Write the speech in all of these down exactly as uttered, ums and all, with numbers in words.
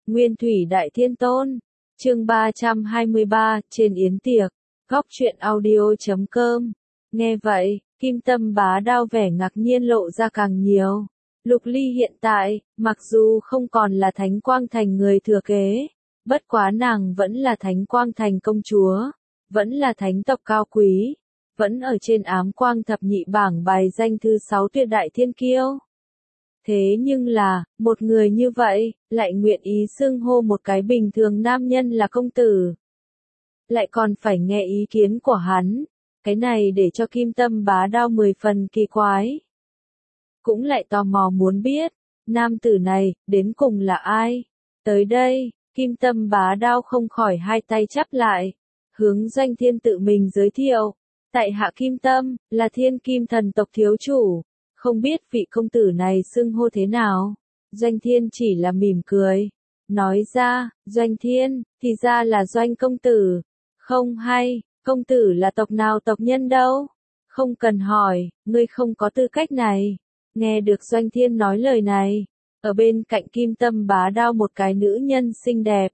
Nguyên Thủy Đại Thiên Tôn, chương ba trăm hai mươi ba, trên yến tiệc, góc truyện audio chấm com. Nghe vậy, Kim Tâm Bá Đao vẻ ngạc nhiên lộ ra càng nhiều. Lục Ly hiện tại, mặc dù không còn là Thánh Quang Thành người thừa kế, bất quá nàng vẫn là Thánh Quang Thành công chúa, vẫn là thánh tộc cao quý, vẫn ở trên ám quang thập nhị bảng bài danh thứ sáu tuyệt đại thiên kiêu. Thế nhưng là, một người như vậy, lại nguyện ý xưng hô một cái bình thường nam nhân là công tử. Lại còn phải nghe ý kiến của hắn, cái này để cho Kim Tâm Bá Đao mười phần kỳ quái. Cũng lại tò mò muốn biết, nam tử này, đến cùng là ai? Tới đây, Kim Tâm Bá Đao không khỏi hai tay chắp lại, hướng Doanh Thiên tự mình giới thiệu. Tại hạ Kim Tâm, là Thiên Kim thần tộc thiếu chủ, không biết vị công tử này xưng hô thế nào? Doanh Thiên chỉ là mỉm cười, nói ra, Doanh Thiên, thì ra là Doanh công tử. Không hay, công tử là tộc nào tộc nhân đâu? Không cần hỏi, ngươi không có tư cách này. Nghe được Doanh Thiên nói lời này, ở bên cạnh Kim Tâm Bá Đao một cái nữ nhân xinh đẹp.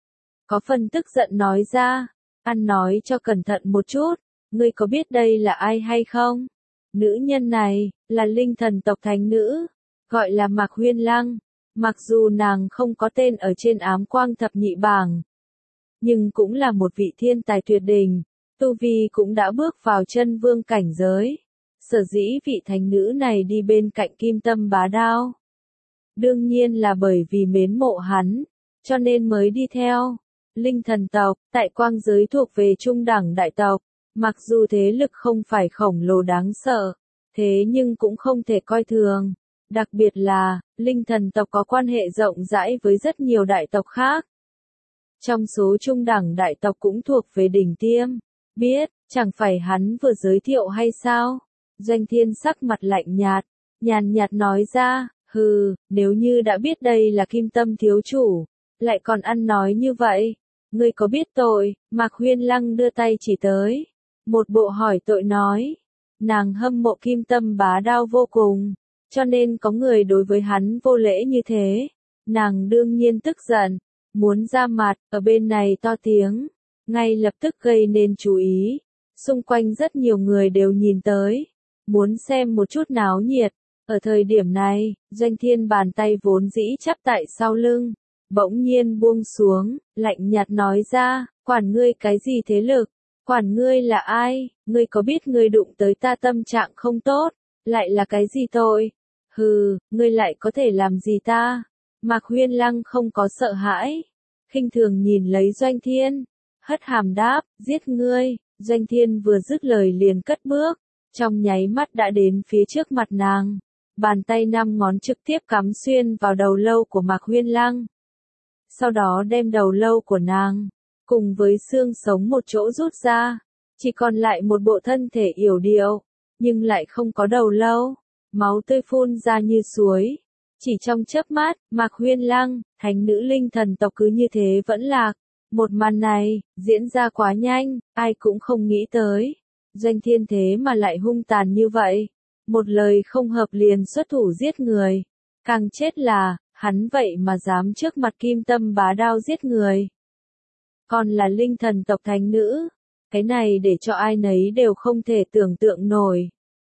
Có phần tức giận nói ra, ăn nói cho cẩn thận một chút, ngươi có biết đây là ai hay không? Nữ nhân này, là linh thần tộc thánh nữ, gọi là Mạc Huyên Lăng. Mặc dù nàng không có tên ở trên ám quang thập nhị bảng, nhưng cũng là một vị thiên tài tuyệt đỉnh, tu vi cũng đã bước vào chân vương cảnh giới. Sở dĩ vị thánh nữ này đi bên cạnh Kim Tâm Bá Đao, đương nhiên là bởi vì mến mộ hắn, cho nên mới đi theo. Linh thần tộc, tại quang giới thuộc về trung đẳng đại tộc, mặc dù thế lực không phải khổng lồ đáng sợ, thế nhưng cũng không thể coi thường. Đặc biệt là, linh thần tộc có quan hệ rộng rãi với rất nhiều đại tộc khác. Trong số trung đẳng đại tộc cũng thuộc về đỉnh tiêm. Biết, chẳng phải hắn vừa giới thiệu hay sao? Doanh Thiên sắc mặt lạnh nhạt, nhàn nhạt nói ra, hừ, nếu như đã biết đây là Kim Tâm thiếu chủ, lại còn ăn nói như vậy, ngươi có biết tội? Mạc Huyên Lăng đưa tay chỉ tới, một bộ hỏi tội nói, nàng hâm mộ Kim Tâm Bá Đao vô cùng, cho nên có người đối với hắn vô lễ như thế, nàng đương nhiên tức giận, muốn ra mặt, ở bên này to tiếng, ngay lập tức gây nên chú ý, xung quanh rất nhiều người đều nhìn tới, muốn xem một chút náo nhiệt. Ở thời điểm này, Doanh Thiên bàn tay vốn dĩ chắp tại sau lưng, bỗng nhiên buông xuống, lạnh nhạt nói ra, quản ngươi cái gì thế lực, quản ngươi là ai, ngươi có biết ngươi đụng tới ta tâm trạng không tốt, lại là cái gì tội? Hừ, ngươi lại có thể làm gì ta? Mạc Huyên Lăng không có sợ hãi, khinh thường nhìn lấy Doanh Thiên, hất hàm đáp, giết ngươi. Doanh Thiên vừa dứt lời liền cất bước, trong nháy mắt đã đến phía trước mặt nàng, bàn tay năm ngón trực tiếp cắm xuyên vào đầu lâu của Mạc Huyên Lăng. Sau đó đem đầu lâu của nàng, cùng với xương sống một chỗ rút ra, chỉ còn lại một bộ thân thể yểu điệu, nhưng lại không có đầu lâu, máu tươi phun ra như suối. Chỉ trong chớp mắt, Mạc Huyên Lăng, thánh nữ linh thần tộc cứ như thế vẫn lạc. Một màn này, diễn ra quá nhanh, ai cũng không nghĩ tới. Doanh Thiên thế mà lại hung tàn như vậy. Một lời không hợp liền xuất thủ giết người. Càng chết là, hắn vậy mà dám trước mặt Kim Tâm Bá Đao giết người. Còn là linh thần tộc thánh nữ. Cái này để cho ai nấy đều không thể tưởng tượng nổi.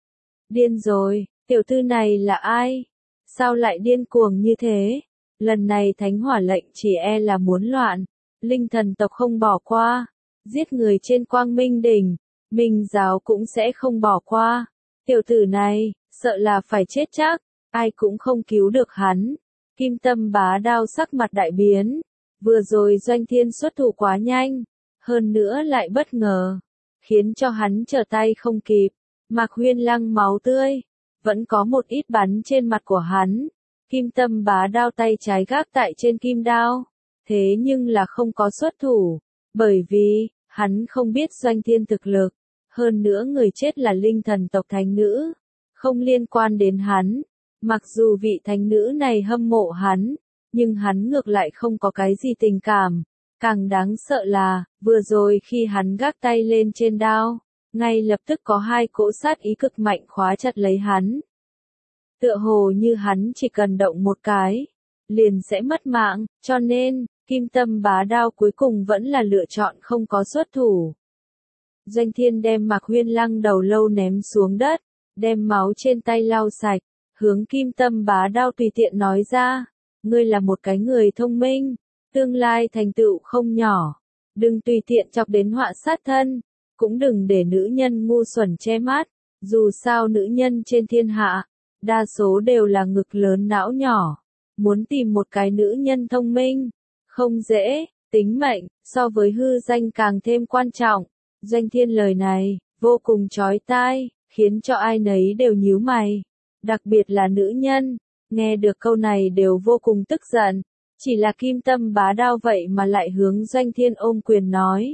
Điên rồi, tiểu thư này là ai? Sao lại điên cuồng như thế? Lần này thánh hỏa lệnh chỉ e là muốn loạn. Linh thần tộc không bỏ qua. Giết người trên quang minh đỉnh. Minh giáo cũng sẽ không bỏ qua. Tiểu tử này, sợ là phải chết chắc. Ai cũng không cứu được hắn. Kim Tâm Bá Đao sắc mặt đại biến. Vừa rồi Doanh Thiên xuất thủ quá nhanh. Hơn nữa lại bất ngờ. Khiến cho hắn trở tay không kịp. Mạc Huyên Lăng máu tươi. Vẫn có một ít bắn trên mặt của hắn. Kim Tâm Bá Đao tay trái gác tại trên kim đao. Thế nhưng là không có xuất thủ. Bởi vì, hắn không biết Doanh Thiên thực lực. Hơn nữa người chết là linh thần tộc thánh nữ. Không liên quan đến hắn. Mặc dù vị thánh nữ này hâm mộ hắn. Nhưng hắn ngược lại không có cái gì tình cảm. Càng đáng sợ là, vừa rồi khi hắn gác tay lên trên đao. Ngay lập tức có hai cỗ sát ý cực mạnh khóa chặt lấy hắn. Tựa hồ như hắn chỉ cần động một cái. liền sẽ mất mạng, cho nên, kim tâm bá đao cuối cùng vẫn là lựa chọn không có xuất thủ. Doanh Thiên đem Mạc Huyên Lăng đầu lâu ném xuống đất, đem máu trên tay lau sạch, hướng kim tâm bá đao tùy tiện nói ra, ngươi là một cái người thông minh, tương lai thành tựu không nhỏ, đừng tùy tiện chọc đến họa sát thân, cũng đừng để nữ nhân ngu xuẩn che mắt, dù sao nữ nhân trên thiên hạ, đa số đều là ngực lớn não nhỏ, muốn tìm một cái nữ nhân thông minh, không dễ, tính mệnh, so với hư danh càng thêm quan trọng. Doanh Thiên lời này, vô cùng chói tai, khiến cho ai nấy đều nhíu mày, đặc biệt là nữ nhân, nghe được câu này đều vô cùng tức giận, chỉ là kim tâm bá đao vậy mà lại hướng Doanh Thiên ôm quyền nói.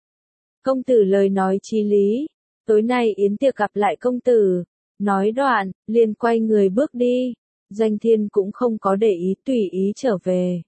Công tử lời nói chí lý, tối nay yến tiệc gặp lại công tử, nói đoạn, liền quay người bước đi, Doanh Thiên cũng không có để ý tùy ý trở về.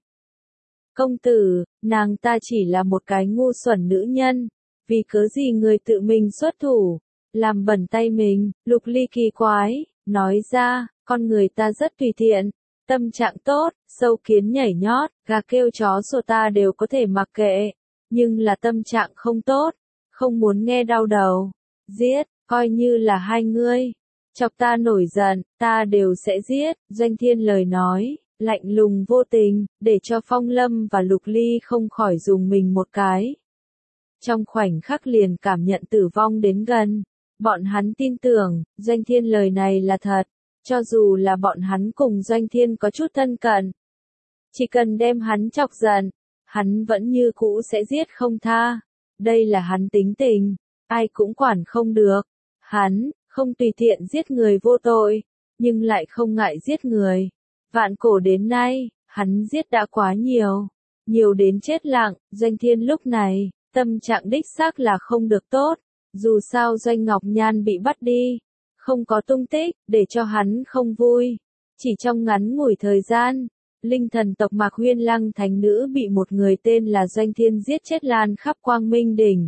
Công tử, nàng ta chỉ là một cái ngu xuẩn nữ nhân, vì cớ gì người tự mình xuất thủ, làm bẩn tay mình, Lục Ly kỳ quái, nói ra, con người ta rất tùy tiện, tâm trạng tốt, sâu kiến nhảy nhót, gà kêu chó sủa ta đều có thể mặc kệ, nhưng là tâm trạng không tốt, không muốn nghe đau đầu, giết, coi như là hai ngươi, chọc ta nổi giận, ta đều sẽ giết, Doanh Thiên lời nói, lạnh lùng vô tình, để cho Phong Lâm và Lục Ly không khỏi dùng mình một cái. Trong khoảnh khắc liền cảm nhận tử vong đến gần, bọn hắn tin tưởng, Doanh Thiên lời này là thật, cho dù là bọn hắn cùng Doanh Thiên có chút thân cận. Chỉ cần đem hắn chọc giận, hắn vẫn như cũ sẽ giết không tha, đây là hắn tính tình, ai cũng quản không được, hắn, không tùy tiện giết người vô tội, nhưng lại không ngại giết người. Vạn cổ đến nay, hắn giết đã quá nhiều, nhiều đến chết lặng, Doanh Thiên lúc này, tâm trạng đích xác là không được tốt, dù sao Doanh Ngọc Nhan bị bắt đi, không có tung tích, để cho hắn không vui. Chỉ trong ngắn ngủi thời gian, linh thần tộc Mạc Huyên Lăng thánh nữ bị một người tên là Doanh Thiên giết chết lan khắp Quang Minh đỉnh.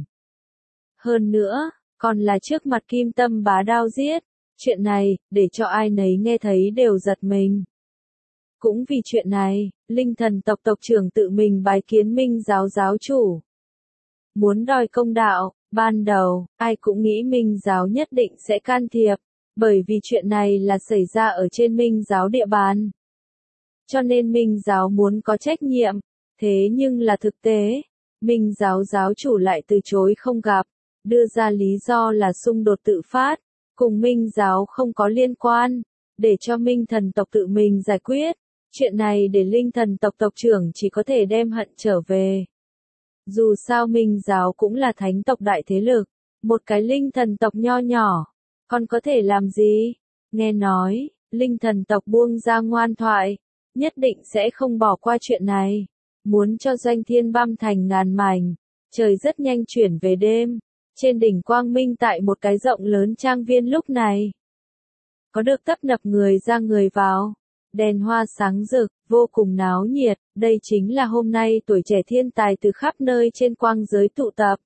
Hơn nữa, còn là trước mặt kim tâm bá đao giết, chuyện này, để cho ai nấy nghe thấy đều giật mình. Cũng vì chuyện này, linh thần tộc tộc trưởng tự mình bái kiến Minh giáo giáo chủ. Muốn đòi công đạo, ban đầu, ai cũng nghĩ Minh giáo nhất định sẽ can thiệp, bởi vì chuyện này là xảy ra ở trên Minh giáo địa bàn. Cho nên Minh giáo muốn có trách nhiệm, thế nhưng là thực tế, Minh giáo giáo chủ lại từ chối không gặp, đưa ra lý do là xung đột tự phát, cùng Minh giáo không có liên quan, để cho Minh thần tộc tự mình giải quyết. Chuyện này để linh thần tộc tộc trưởng chỉ có thể đem hận trở về. Dù sao Minh giáo cũng là thánh tộc đại thế lực, một cái linh thần tộc nho nhỏ, còn có thể làm gì? Nghe nói, linh thần tộc buông ra ngoan thoại, nhất định sẽ không bỏ qua chuyện này, muốn cho Doanh Thiên băm thành ngàn mảnh. Trời rất nhanh chuyển về đêm, trên đỉnh Quang Minh tại một cái rộng lớn trang viên lúc này. Có được tấp nập người ra người vào. Đèn hoa sáng rực, vô cùng náo nhiệt, đây chính là hôm nay tuổi trẻ thiên tài từ khắp nơi trên quang giới tụ tập.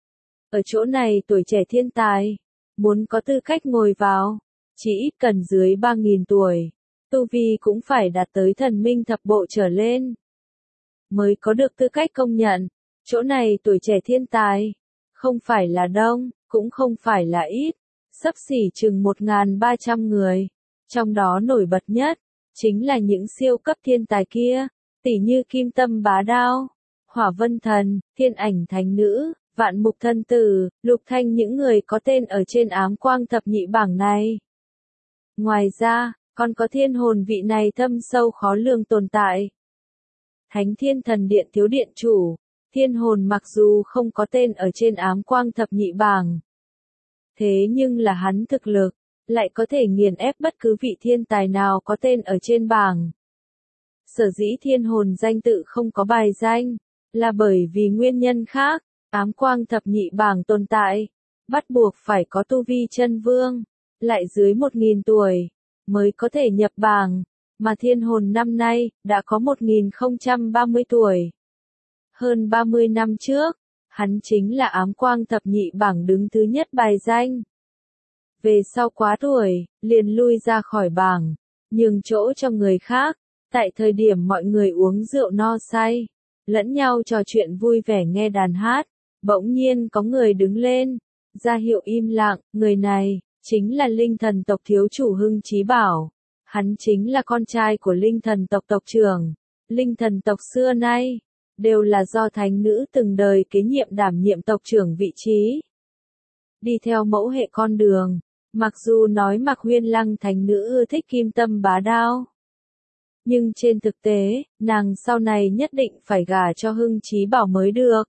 Ở chỗ này tuổi trẻ thiên tài, muốn có tư cách ngồi vào, chỉ ít cần dưới ba nghìn tuổi, tu vi cũng phải đạt tới thần minh thập bộ trở lên, mới có được tư cách công nhận. Chỗ này tuổi trẻ thiên tài, không phải là đông, cũng không phải là ít, xấp xỉ chừng một nghìn ba trăm người, trong đó nổi bật nhất chính là những siêu cấp thiên tài kia, tỷ như Kim Tâm Bá Đao, Hỏa Vân Thần, Thiên Ảnh Thánh Nữ, Vạn Mục Thân Tử, Lục Thanh, những người có tên ở trên ám quang thập nhị bảng này. Ngoài ra, còn có Thiên Hồn, vị này thâm sâu khó lường tồn tại. Thánh Thiên Thần Điện thiếu điện chủ, Thiên Hồn mặc dù không có tên ở trên ám quang thập nhị bảng, thế nhưng là hắn thực lực lại có thể nghiền ép bất cứ vị thiên tài nào có tên ở trên bảng. Sở dĩ Thiên Hồn danh tự không có bài danh, là bởi vì nguyên nhân khác, ám quang thập nhị bảng tồn tại, bắt buộc phải có tu vi chân vương, lại dưới một nghìn tuổi, mới có thể nhập bảng, mà Thiên Hồn năm nay, đã có một nghìn không trăm ba mươi tuổi. Hơn ba mươi năm trước, hắn chính là ám quang thập nhị bảng đứng thứ nhất bài danh. Về sau quá tuổi, liền lui ra khỏi bảng, nhường chỗ cho người khác, Tại thời điểm mọi người uống rượu no say, lẫn nhau trò chuyện vui vẻ nghe đàn hát, bỗng nhiên có người đứng lên, ra hiệu im lặng, người này, chính là linh thần tộc thiếu chủ Hưng Chí Bảo. Hắn chính là con trai của linh thần tộc tộc trưởng. Linh thần tộc xưa nay, đều là do thánh nữ từng đời kế nhiệm đảm nhiệm tộc trưởng vị trí. Đi theo mẫu hệ con đường, mặc dù nói Mạc Huyên Lăng thánh nữ ưa thích kim tâm bá đao. Nhưng trên thực tế, nàng sau này nhất định phải gả cho Hưng Chí Bảo mới được.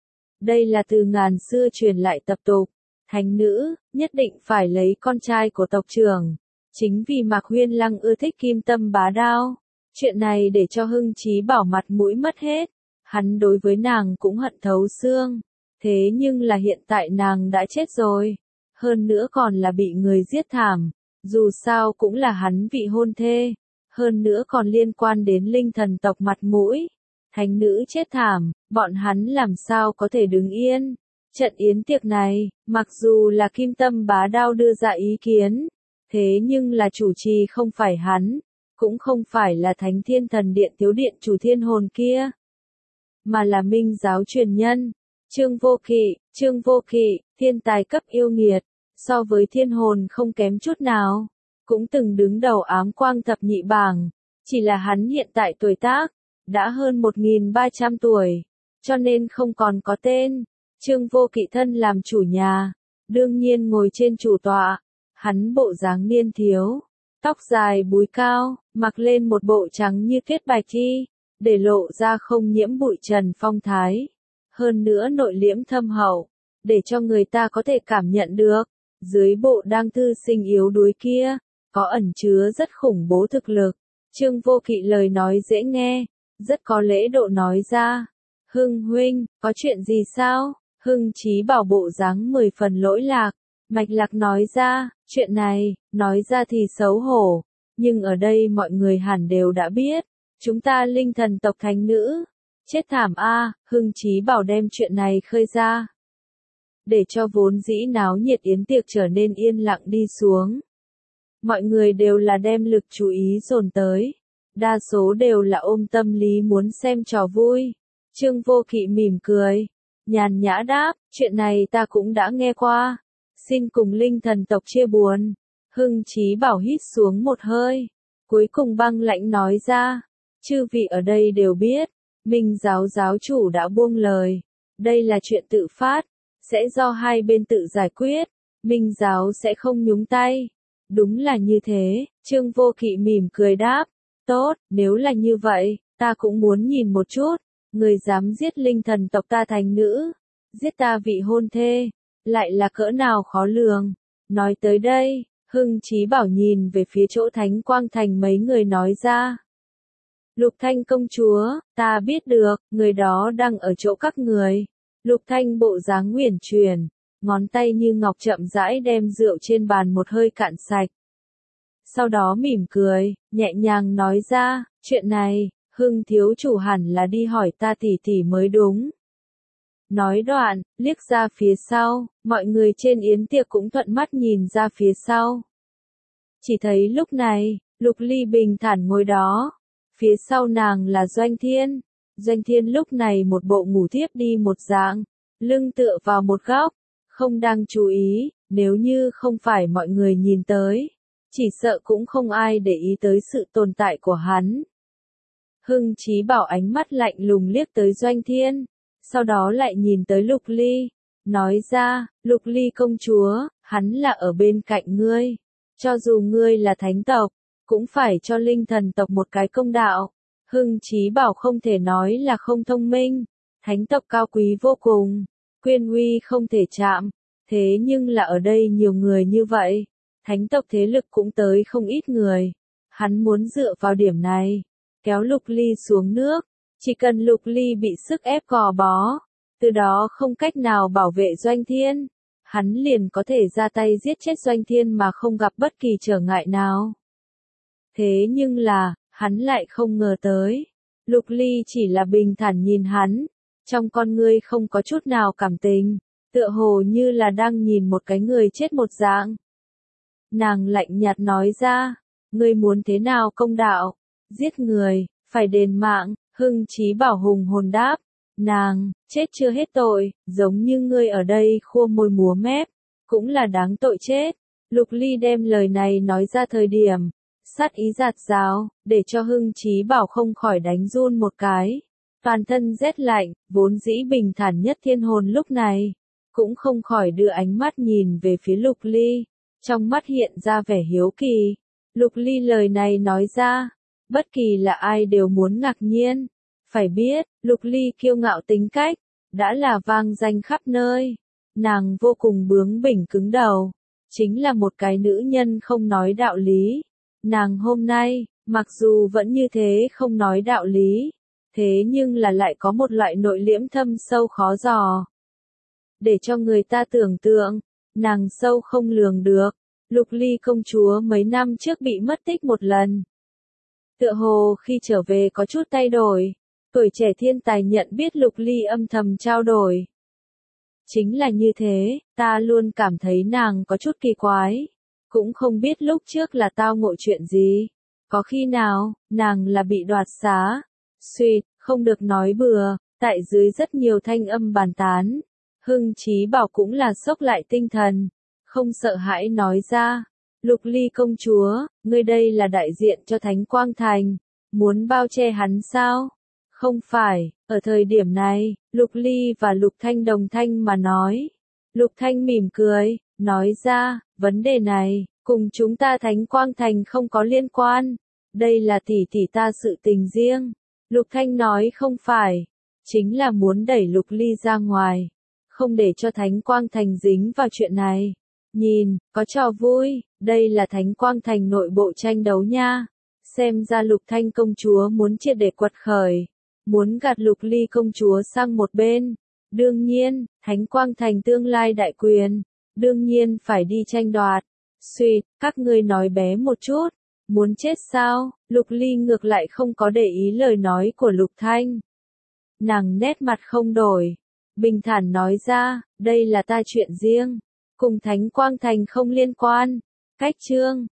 Đây là từ ngàn xưa truyền lại tập tục, thánh nữ, nhất định phải lấy con trai của tộc trưởng. Chính vì Mạc Huyên Lăng ưa thích kim tâm bá đao, chuyện này để cho Hưng Chí Bảo mặt mũi mất hết, hắn đối với nàng cũng hận thấu xương, thế nhưng là hiện tại nàng đã chết rồi, hơn nữa còn là bị người giết thảm, dù sao cũng là hắn vị hôn thê, hơn nữa còn liên quan đến linh thần tộc mặt mũi, thánh nữ chết thảm, bọn hắn làm sao có thể đứng yên. Trận yến tiệc này, mặc dù là kim tâm bá đao đưa ra ý kiến, thế nhưng là chủ trì không phải hắn, cũng không phải là Thánh Thiên Thần Điện thiếu điện chủ thiên hồn kia, mà là Minh giáo truyền nhân, Trương Vô Kỵ. Trương Vô Kỵ, thiên tài cấp yêu nghiệt, so với thiên hồn không kém chút nào, cũng từng đứng đầu ám quang thập nhị bảng, chỉ là hắn hiện tại tuổi tác, đã hơn một nghìn ba trăm tuổi, cho nên không còn có tên. Trương Vô Kỵ thân làm chủ nhà, đương nhiên ngồi trên chủ tọa, hắn bộ dáng niên thiếu, tóc dài búi cao, mặc lên một bộ trắng như tuyết bạch y, để lộ ra không nhiễm bụi trần phong thái, hơn nữa nội liễm thâm hậu, để cho người ta có thể cảm nhận được, dưới bộ đang thư sinh yếu đuối kia, có ẩn chứa rất khủng bố thực lực. Trương Vô Kỵ lời nói dễ nghe, rất có lễ độ nói ra, Hưng huynh, có chuyện gì sao? Hưng Chí Bảo bộ dáng mười phần lỗi lạc, mạch lạc nói ra, chuyện này, nói ra thì xấu hổ, nhưng ở đây mọi người hẳn đều đã biết, chúng ta linh thần tộc thánh nữ, chết thảm a. Hưng Chí Bảo đem chuyện này khơi ra, để cho vốn dĩ náo nhiệt yến tiệc trở nên yên lặng đi xuống. Mọi người đều là đem lực chú ý dồn tới, đa số đều là ôm tâm lý muốn xem trò vui. Trương Vô Kỵ mỉm cười, nhàn nhã đáp, chuyện này ta cũng đã nghe qua, xin cùng linh thần tộc chia buồn. Hưng Chí Bảo hít xuống một hơi, cuối cùng băng lãnh nói ra, chư vị ở đây đều biết, Minh giáo giáo chủ đã buông lời, đây là chuyện tự phát, sẽ do hai bên tự giải quyết, Minh giáo sẽ không nhúng tay. Đúng là như thế, Trương Vô Kỵ mỉm cười đáp, tốt, nếu là như vậy, ta cũng muốn nhìn một chút, người dám giết linh thần tộc ta thánh nữ, giết ta vị hôn thê, lại là cỡ nào khó lường. Nói tới đây, Hưng Chí Bảo nhìn về phía chỗ Thánh Quang Thành mấy người nói ra. Lục Thanh công chúa, ta biết được, người đó đang ở chỗ các người. Lục Thanh bộ dáng uyển chuyển, ngón tay như ngọc chậm rãi đem rượu trên bàn một hơi cạn sạch. Sau đó mỉm cười, nhẹ nhàng nói ra, chuyện này, Hưng thiếu chủ hẳn là đi hỏi ta tỷ tỷ mới đúng. Nói đoạn, liếc ra phía sau, mọi người trên yến tiệc cũng thuận mắt nhìn ra phía sau. Chỉ thấy lúc này, Lục Ly bình thản ngồi đó, phía sau nàng là Doanh Thiên. Doanh Thiên lúc này một bộ ngủ thiếp đi một dạng, lưng tựa vào một góc, không đang chú ý, nếu như không phải mọi người nhìn tới, chỉ sợ cũng không ai để ý tới sự tồn tại của hắn. Hưng Chí Bảo ánh mắt lạnh lùng liếc tới Doanh Thiên, sau đó lại nhìn tới Lục Ly, nói ra, Lục Ly công chúa, hắn là ở bên cạnh ngươi, cho dù ngươi là thánh tộc, cũng phải cho linh thần tộc một cái công đạo. Hưng Chí Bảo không thể nói là không thông minh, thánh tộc cao quý vô cùng, quyền uy không thể chạm, thế nhưng là ở đây nhiều người như vậy, thánh tộc thế lực cũng tới không ít người, hắn muốn dựa vào điểm này, kéo Lục Ly xuống nước, chỉ cần Lục Ly bị sức ép gò bó, từ đó không cách nào bảo vệ Doanh Thiên, hắn liền có thể ra tay giết chết Doanh Thiên mà không gặp bất kỳ trở ngại nào. Thế nhưng là, hắn lại không ngờ tới, Lục Ly chỉ là bình thản nhìn hắn, trong con ngươi không có chút nào cảm tình, tựa hồ như là đang nhìn một cái người chết một dạng. Nàng lạnh nhạt nói ra, ngươi muốn thế nào công đạo, Giết người, phải đền mạng, Hưng Chí Bảo hùng hồn đáp. Nàng, chết chưa hết tội, giống như ngươi ở đây khua môi múa mép, cũng là đáng tội chết. Lục Ly đem lời này nói ra thời điểm, sát ý giạt rào, để cho Hưng Chí Bảo không khỏi đánh run một cái. Toàn thân rét lạnh, vốn dĩ bình thản nhất thiên hồn lúc này, cũng không khỏi đưa ánh mắt nhìn về phía Lục Ly, trong mắt hiện ra vẻ hiếu kỳ. Lục Ly lời này nói ra, bất kỳ là ai đều muốn ngạc nhiên. Phải biết, Lục Ly kiêu ngạo tính cách, đã là vang danh khắp nơi. Nàng vô cùng bướng bỉnh cứng đầu, chính là một cái nữ nhân không nói đạo lý. Nàng hôm nay, mặc dù vẫn như thế không nói đạo lý, thế nhưng là lại có một loại nội liễm thâm sâu khó dò. Để cho người ta tưởng tượng, nàng sâu không lường được. Lục Ly công chúa mấy năm trước bị mất tích một lần. Tựa hồ khi trở về có chút thay đổi. Tuổi trẻ thiên tài nhận biết Lục Ly âm thầm trao đổi. Chính là như thế, ta luôn cảm thấy nàng có chút kỳ quái. Cũng không biết lúc trước là tao ngộ chuyện gì. Có khi nào, nàng là bị đoạt xá. Suýt, không được nói bừa, tại dưới rất nhiều thanh âm bàn tán. Hưng Chí Bảo cũng là sốc lại tinh thần. Không sợ hãi nói ra. Lục Ly công chúa, ngươi đây là đại diện cho Thánh Quang Thành. Muốn bao che hắn sao? Không phải, ở thời điểm này, Lục Ly và Lục Thanh đồng thanh mà nói. Lục Thanh mỉm cười, nói ra, vấn đề này, cùng chúng ta Thánh Quang Thành không có liên quan. Đây là tỷ tỷ ta sự tình riêng. Lục Thanh nói không phải, chính là muốn đẩy Lục Ly ra ngoài. Không để cho Thánh Quang Thành dính vào chuyện này. Nhìn, có trò vui, đây là Thánh Quang Thành nội bộ tranh đấu nha. Xem ra Lục Thanh công chúa muốn triệt để quật khởi. Muốn gạt Lục Ly công chúa sang một bên. Đương nhiên, Thánh Quang Thành tương lai đại quyền. Đương nhiên phải đi tranh đoạt. Suýt, các ngươi nói bé một chút. Muốn chết sao? Lục Ly ngược lại không có để ý lời nói của Lục Thanh. Nàng nét mặt không đổi. Bình thản nói ra, đây là ta chuyện riêng. Cùng Thánh Quang Thành không liên quan. Cách chương.